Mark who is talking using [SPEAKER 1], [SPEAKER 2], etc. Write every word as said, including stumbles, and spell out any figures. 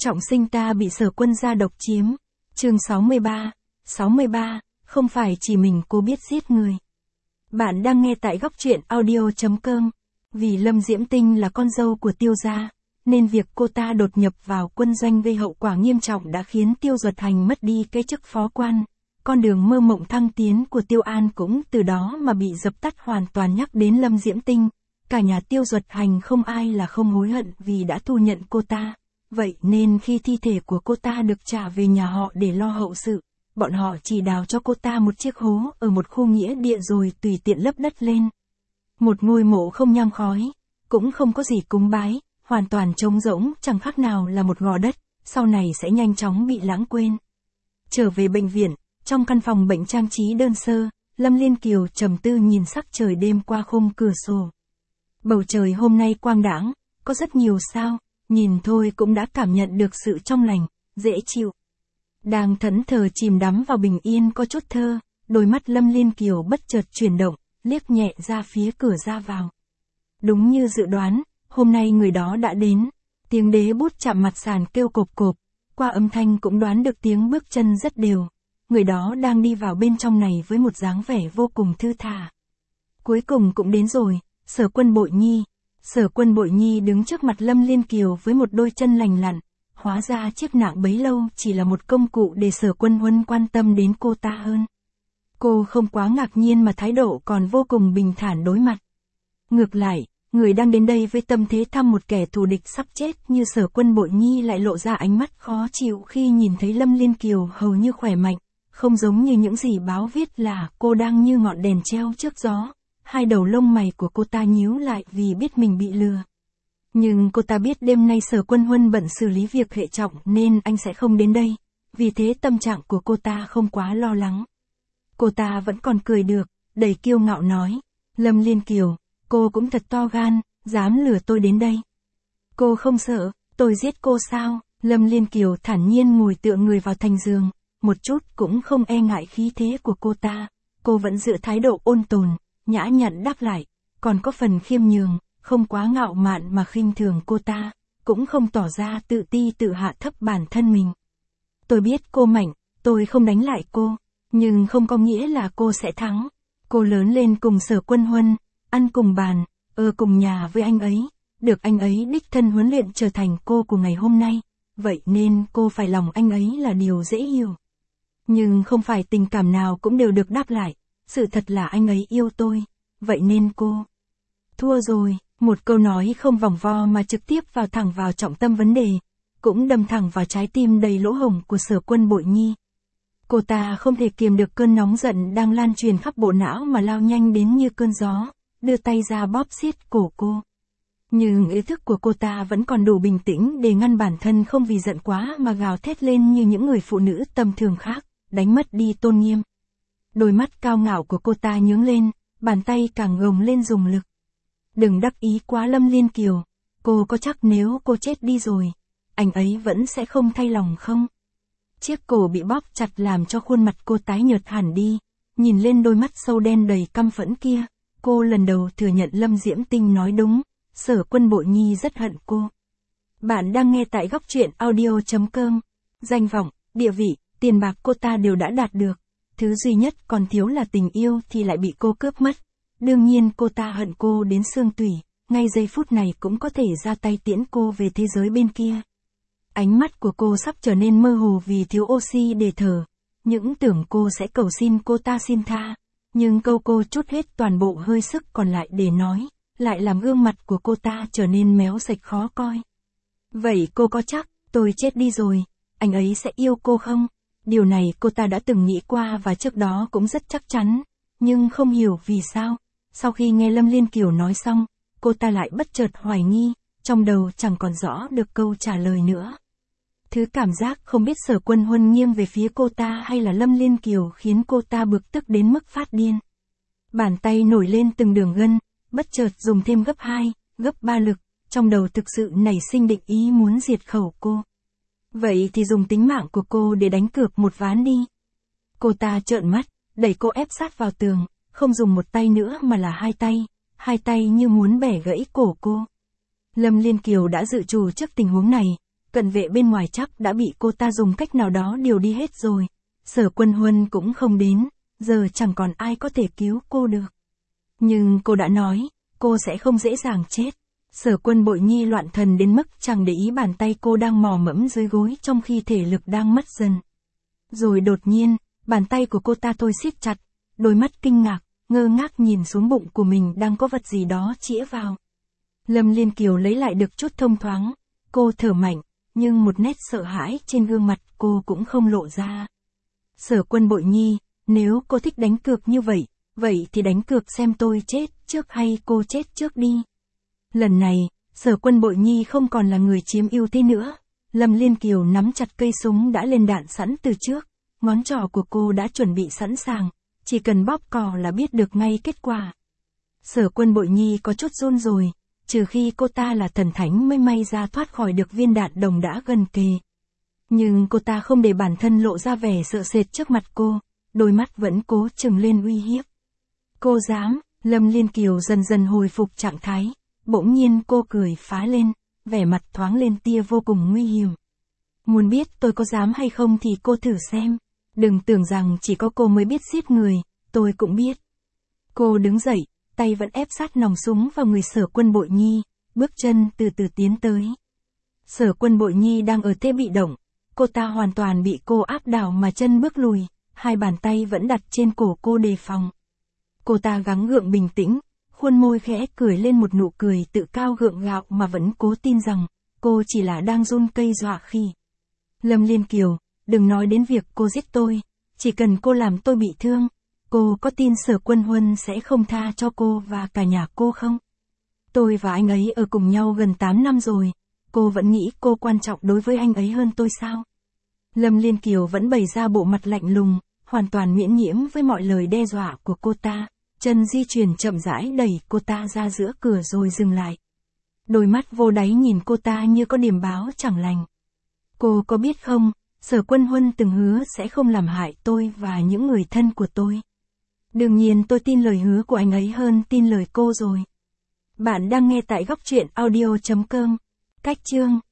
[SPEAKER 1] Trọng sinh ta bị Sở Quân gia độc chiếm. Chương sáu mươi ba. sáu mươi ba, không phải chỉ mình cô biết giết người. Bạn đang nghe tại góc truyện audio chấm com. Vì Lâm Diễm Tinh là con dâu của Tiêu gia, nên việc cô ta đột nhập vào quân doanh gây hậu quả nghiêm trọng đã khiến Tiêu Duật Hành mất đi cái chức phó quan. Con đường mơ mộng thăng tiến của Tiêu An cũng từ đó mà bị dập tắt hoàn toàn. Nhắc đến Lâm Diễm Tinh, cả nhà Tiêu Duật Hành không ai là không hối hận vì đã thu nhận cô ta. Vậy nên khi thi thể của cô ta được trả về nhà họ để lo hậu sự, bọn họ chỉ đào cho cô ta một chiếc hố ở một khu nghĩa địa rồi tùy tiện lấp đất lên. Một ngôi mộ không nhang khói, cũng không có gì cúng bái, hoàn toàn trống rỗng, chẳng khác nào là một gò đất, sau này sẽ nhanh chóng bị lãng quên. Trở về bệnh viện, trong căn phòng bệnh trang trí đơn sơ, Lâm Liên Kiều trầm tư nhìn sắc trời đêm qua khung cửa sổ. Bầu trời hôm nay quang đãng, có rất nhiều sao, nhìn thôi cũng đã cảm nhận được sự trong lành, dễ chịu. Đang thẫn thờ chìm đắm vào bình yên có chút thơ, đôi mắt Lâm Liên Kiều bất chợt chuyển động, liếc nhẹ ra phía cửa ra vào. Đúng như dự đoán, hôm nay người đó đã đến. Tiếng đế bút chạm mặt sàn kêu cộp cộp, qua âm thanh cũng đoán được tiếng bước chân rất đều. Người đó đang đi vào bên trong này với một dáng vẻ vô cùng thư thả. Cuối cùng cũng đến rồi, Sở Quân Bội Nhi. Sở Quân Bội Nhi đứng trước mặt Lâm Liên Kiều với một đôi chân lành lặn. Hóa ra chiếc nạng bấy lâu chỉ là một công cụ để Sở Quân Huân quan tâm đến cô ta hơn. Cô không quá ngạc nhiên mà thái độ còn vô cùng bình thản đối mặt. Ngược lại, người đang đến đây với tâm thế thăm một kẻ thù địch sắp chết như Sở Quân Bội Nhi lại lộ ra ánh mắt khó chịu khi nhìn thấy Lâm Liên Kiều hầu như khỏe mạnh, không giống như những gì báo viết là cô đang như ngọn đèn treo trước gió. Hai đầu lông mày của cô ta nhíu lại vì biết mình bị lừa. Nhưng cô ta biết đêm nay Sở Quân Huân bận xử lý việc hệ trọng nên anh sẽ không đến đây, vì thế tâm trạng của cô ta không quá lo lắng. Cô ta vẫn còn cười được, đầy kiêu ngạo nói, Lâm Liên Kiều, cô cũng thật to gan, dám lừa tôi đến đây. Cô không sợ, tôi giết cô sao? Lâm Liên Kiều thản nhiên ngồi tựa người vào thành giường, một chút cũng không e ngại khí thế của cô ta, cô vẫn giữ thái độ ôn tồn, nhã nhặn đáp lại, còn có phần khiêm nhường, không quá ngạo mạn mà khinh thường cô ta, cũng không tỏ ra tự ti tự hạ thấp bản thân mình. Tôi biết cô mạnh, tôi không đánh lại cô, nhưng không có nghĩa là cô sẽ thắng. Cô lớn lên cùng Sở Quân Huân, ăn cùng bàn, ở cùng nhà với anh ấy, được anh ấy đích thân huấn luyện trở thành cô của ngày hôm nay, vậy nên cô phải lòng anh ấy là điều dễ hiểu. Nhưng không phải tình cảm nào cũng đều được đáp lại, sự thật là anh ấy yêu tôi, vậy nên cô thua rồi. Một câu nói không vòng vo mà trực tiếp vào thẳng vào trọng tâm vấn đề, cũng đâm thẳng vào trái tim đầy lỗ hổng của Sở Quân Bội Nhi. Cô ta không thể kiềm được cơn nóng giận đang lan truyền khắp bộ não mà lao nhanh đến như cơn gió, đưa tay ra bóp siết cổ cô. Nhưng ý thức của cô ta vẫn còn đủ bình tĩnh để ngăn bản thân không vì giận quá mà gào thét lên như những người phụ nữ tầm thường khác, đánh mất đi tôn nghiêm. Đôi mắt cao ngạo của cô ta nhướng lên, bàn tay càng gồng lên dùng lực. Đừng đắc ý quá Lâm Liên Kiều, cô có chắc nếu cô chết đi rồi, anh ấy vẫn sẽ không thay lòng không? Chiếc cổ bị bóp chặt làm cho khuôn mặt cô tái nhợt hẳn đi, nhìn lên đôi mắt sâu đen đầy căm phẫn kia, cô lần đầu thừa nhận Lâm Diễm Tinh nói đúng, Sở Quân Bội Nhi rất hận cô. Bạn đang nghe tại góc truyện audio chấm com. Danh vọng, địa vị, tiền bạc cô ta đều đã đạt được, thứ duy nhất còn thiếu là tình yêu thì lại bị cô cướp mất. Đương nhiên cô ta hận cô đến xương tủy, ngay giây phút này cũng có thể ra tay tiễn cô về thế giới bên kia. Ánh mắt của cô sắp trở nên mơ hồ vì thiếu oxy để thở, những tưởng cô sẽ cầu xin cô ta xin tha, nhưng câu cô trút hết toàn bộ hơi sức còn lại để nói, lại làm gương mặt của cô ta trở nên méo sạch khó coi. Vậy cô có chắc, tôi chết đi rồi, anh ấy sẽ yêu cô không? Điều này cô ta đã từng nghĩ qua và trước đó cũng rất chắc chắn, nhưng không hiểu vì sao. Sau khi nghe Lâm Liên Kiều nói xong, cô ta lại bất chợt hoài nghi, trong đầu chẳng còn rõ được câu trả lời nữa. Thứ cảm giác không biết Sở Quân Huân nghiêng về phía cô ta hay là Lâm Liên Kiều khiến cô ta bực tức đến mức phát điên. Bàn tay nổi lên từng đường gân, bất chợt dùng thêm gấp hai, gấp ba lực, trong đầu thực sự nảy sinh định ý muốn diệt khẩu cô. Vậy thì dùng tính mạng của cô để đánh cược một ván đi. Cô ta trợn mắt, đẩy cô ép sát vào tường, không dùng một tay nữa mà là hai tay, hai tay như muốn bẻ gãy cổ cô. Lâm Liên Kiều đã dự trù trước tình huống này, cận vệ bên ngoài chắc đã bị cô ta dùng cách nào đó điều đi hết rồi. Sở Quân Huân cũng không đến, giờ chẳng còn ai có thể cứu cô được. Nhưng cô đã nói, cô sẽ không dễ dàng chết. Sở Quân Bội Nhi loạn thần đến mức chẳng để ý bàn tay cô đang mò mẫm dưới gối trong khi thể lực đang mất dần. Rồi đột nhiên, bàn tay của cô ta thôi siết chặt, đôi mắt kinh ngạc, ngơ ngác nhìn xuống bụng của mình đang có vật gì đó chĩa vào. Lâm Liên Kiều lấy lại được chút thông thoáng, cô thở mạnh, nhưng một nét sợ hãi trên gương mặt cô cũng không lộ ra. Sở Quân Bội Nhi, nếu cô thích đánh cược như vậy, vậy thì đánh cược xem tôi chết trước hay cô chết trước đi. Lần này, Sở Quân Bội Nhi không còn là người chiếm ưu thế nữa. Lâm Liên Kiều nắm chặt cây súng đã lên đạn sẵn từ trước, ngón trỏ của cô đã chuẩn bị sẵn sàng, chỉ cần bóp cò là biết được ngay kết quả. Sở Quân Bội Nhi có chút run rồi, trừ khi cô ta là thần thánh mới may ra thoát khỏi được viên đạn đồng đã gần kề. Nhưng cô ta không để bản thân lộ ra vẻ sợ sệt trước mặt cô, đôi mắt vẫn cố trừng lên uy hiếp. Cô dám, Lâm Liên Kiều dần dần hồi phục trạng thái, bỗng nhiên cô cười phá lên, vẻ mặt thoáng lên tia vô cùng nguy hiểm. Muốn biết tôi có dám hay không thì cô thử xem, đừng tưởng rằng chỉ có cô mới biết giết người, tôi cũng biết. Cô đứng dậy, tay vẫn ép sát nòng súng vào người Sở Quân Bội Nhi, bước chân từ từ tiến tới. Sở Quân Bội Nhi đang ở thế bị động, cô ta hoàn toàn bị cô áp đảo mà chân bước lùi, hai bàn tay vẫn đặt trên cổ cô đề phòng. Cô ta gắng gượng bình tĩnh, khuôn môi khẽ cười lên một nụ cười tự cao gượng gạo mà vẫn cố tin rằng, cô chỉ là đang run cây dọa khỉ. Lâm Liên Kiều, đừng nói đến việc cô giết tôi, chỉ cần cô làm tôi bị thương, cô có tin Sở Quân Huân sẽ không tha cho cô và cả nhà cô không? Tôi và anh ấy ở cùng nhau gần tám năm rồi, cô vẫn nghĩ cô quan trọng đối với anh ấy hơn tôi sao? Lâm Liên Kiều vẫn bày ra bộ mặt lạnh lùng, hoàn toàn miễn nhiễm với mọi lời đe dọa của cô ta, chân di chuyển chậm rãi đẩy cô ta ra giữa cửa rồi dừng lại. Đôi mắt vô đáy nhìn cô ta như có điểm báo chẳng lành. Cô có biết không, Sở Quân Huân từng hứa sẽ không làm hại tôi và những người thân của tôi. Đương nhiên tôi tin lời hứa của anh ấy hơn tin lời cô rồi. Bạn đang nghe tại góc truyện audio chấm com. Cách chương